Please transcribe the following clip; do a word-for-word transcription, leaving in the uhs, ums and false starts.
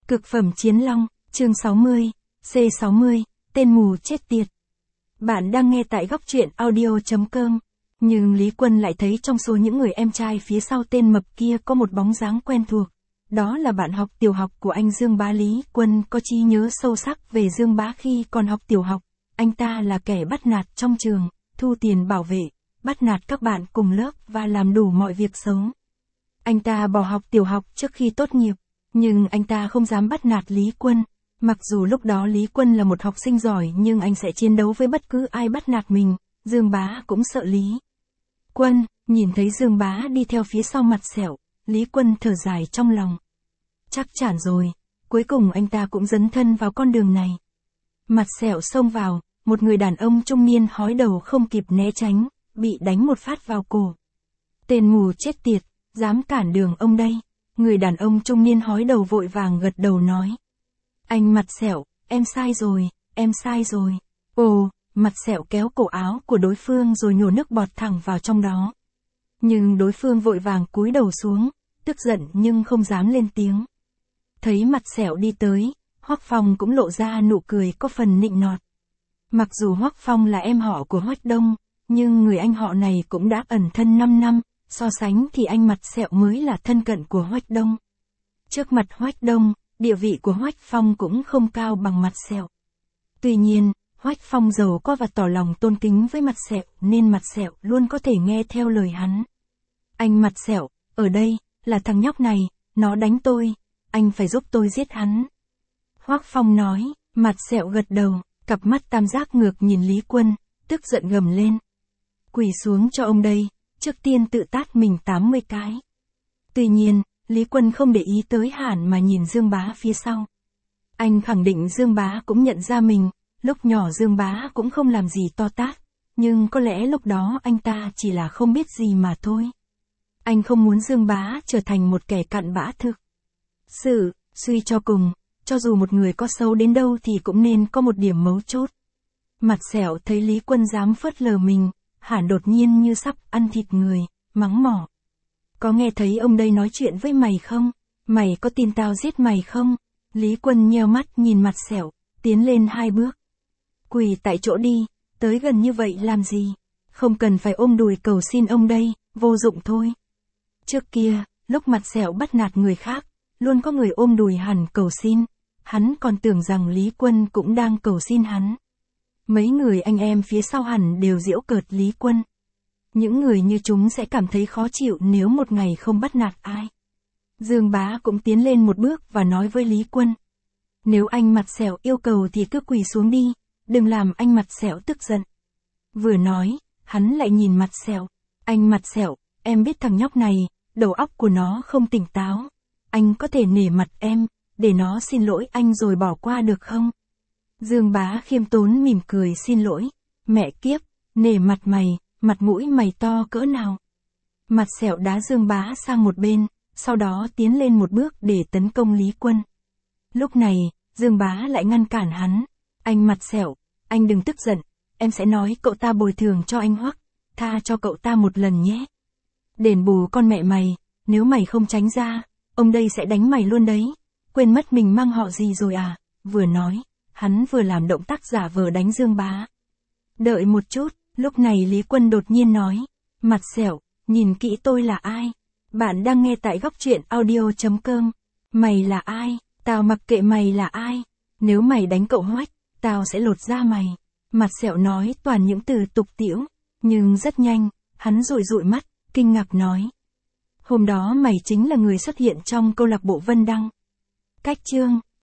Cực phẩm chiến long, chương sáu mươi, C sáu mươi, tên mù chết tiệt. Bạn đang nghe tại góc truyện audio chấm com. Nhưng Lý Quân lại thấy trong số những người em trai phía sau tên mập kia có một bóng dáng quen thuộc. Đó là bạn học tiểu học của anh Dương Bá. Lý Quân có trí nhớ sâu sắc về Dương Bá khi còn học tiểu học. Anh ta là kẻ bắt nạt trong trường, thu tiền bảo vệ, bắt nạt các bạn cùng lớp và làm đủ mọi việc xấu. Anh ta bỏ học tiểu học trước khi tốt nghiệp, nhưng anh ta không dám bắt nạt Lý Quân. Mặc dù lúc đó Lý Quân là một học sinh giỏi nhưng anh sẽ chiến đấu với bất cứ ai bắt nạt mình. Dương Bá cũng sợ Lý Quân. Nhìn thấy Dương Bá đi theo phía sau Mặt Sẹo, Lý Quân thở dài trong lòng. Chắc chắn rồi, cuối cùng anh ta cũng dấn thân vào con đường này. Mặt Sẹo xông vào, một người đàn ông trung niên hói đầu không kịp né tránh, bị đánh một phát vào cổ. Tên mù chết tiệt, dám cản đường ông đây. Người đàn ông trung niên hói đầu vội vàng gật đầu nói. Anh Mặt Sẹo, em sai rồi, em sai rồi. Ồ, Mặt Sẹo kéo cổ áo của đối phương rồi nhổ nước bọt thẳng vào trong đó. Nhưng đối phương vội vàng cúi đầu xuống, tức giận nhưng không dám lên tiếng. Thấy Mặt Sẹo đi tới, Hoắc Phong cũng lộ ra nụ cười có phần nịnh nọt. Mặc dù Hoắc Phong là em họ của Hoắc Đông, nhưng người anh họ này cũng đã ẩn thân năm năm, so sánh thì anh Mặt Sẹo mới là thân cận của Hoắc Đông. Trước mặt Hoắc Đông, địa vị của Hoắc Phong cũng không cao bằng Mặt Sẹo. Tuy nhiên, Hoắc Phong giàu có và tỏ lòng tôn kính với Mặt Sẹo nên Mặt Sẹo luôn có thể nghe theo lời hắn. Anh Mặt Sẹo, ở đây, là thằng nhóc này, nó đánh tôi, anh phải giúp tôi giết hắn. Hoắc Phong nói. Mặt Sẹo gật đầu, cặp mắt tam giác ngược nhìn Lý Quân, tức giận gầm lên. Quỳ xuống cho ông đây, trước tiên tự tát mình tám mươi cái. Tuy nhiên, Lý Quân không để ý tới hẳn mà nhìn Dương Bá phía sau. Anh khẳng định Dương Bá cũng nhận ra mình, lúc nhỏ Dương Bá cũng không làm gì to tát, nhưng có lẽ lúc đó anh ta chỉ là không biết gì mà thôi. Anh không muốn Dương Bá trở thành một kẻ cặn bã thực sự, suy cho cùng, cho dù một người có xấu đến đâu thì cũng nên có một điểm mấu chốt. Mặt Sẹo thấy Lý Quân dám phớt lờ mình, hẳn đột nhiên như sắp ăn thịt người, mắng mỏ. Có nghe thấy ông đây nói chuyện với mày không? Mày có tin tao giết mày không? Lý Quân nheo mắt nhìn Mặt Sẹo, tiến lên hai bước. Quỳ tại chỗ đi, tới gần như vậy làm gì? Không cần phải ôm đùi cầu xin ông đây, vô dụng thôi. Trước kia, lúc Mặt Sẹo bắt nạt người khác, luôn có người ôm đùi hẳn cầu xin. Hắn còn tưởng rằng Lý Quân cũng đang cầu xin hắn. Mấy người anh em phía sau hẳn đều giễu cợt Lý Quân. Những người như chúng sẽ cảm thấy khó chịu nếu một ngày không bắt nạt ai. Dương Bá cũng tiến lên một bước và nói với Lý Quân. Nếu anh Mặt Sẹo yêu cầu thì cứ quỳ xuống đi, đừng làm anh Mặt Sẹo tức giận. Vừa nói, hắn lại nhìn Mặt Sẹo. Anh Mặt Sẹo, em biết thằng nhóc này, đầu óc của nó không tỉnh táo. Anh có thể nể mặt em, để nó xin lỗi anh rồi bỏ qua được không? Dương Bá khiêm tốn mỉm cười xin lỗi. Mẹ kiếp, nể mặt mày, mặt mũi mày to cỡ nào? Mặt Sẹo đá Dương Bá sang một bên, sau đó tiến lên một bước để tấn công Lý Quân. Lúc này, Dương Bá lại ngăn cản hắn. Anh Mặt Sẹo, anh đừng tức giận, em sẽ nói cậu ta bồi thường cho anh Hoắc, tha cho cậu ta một lần nhé. Đền bù con mẹ mày, nếu mày không tránh ra, ông đây sẽ đánh mày luôn đấy. Quên mất mình mang họ gì rồi à? Vừa nói, hắn vừa làm động tác giả vờ đánh Dương Bá. Đợi một chút, lúc này Lý Quân đột nhiên nói. Mặt Sẹo, nhìn kỹ tôi là ai? Bạn đang nghe tại góc truyện audio chấm com. Mày là ai? Tao mặc kệ mày là ai. Nếu mày đánh cậu Hoắc, tao sẽ lột da mày. Mặt Sẹo nói toàn những từ tục tĩu, nhưng rất nhanh, hắn dụi dụi mắt, kinh ngạc nói. Hôm đó mày chính là người xuất hiện trong câu lạc bộ Vân Đăng. Cách chương.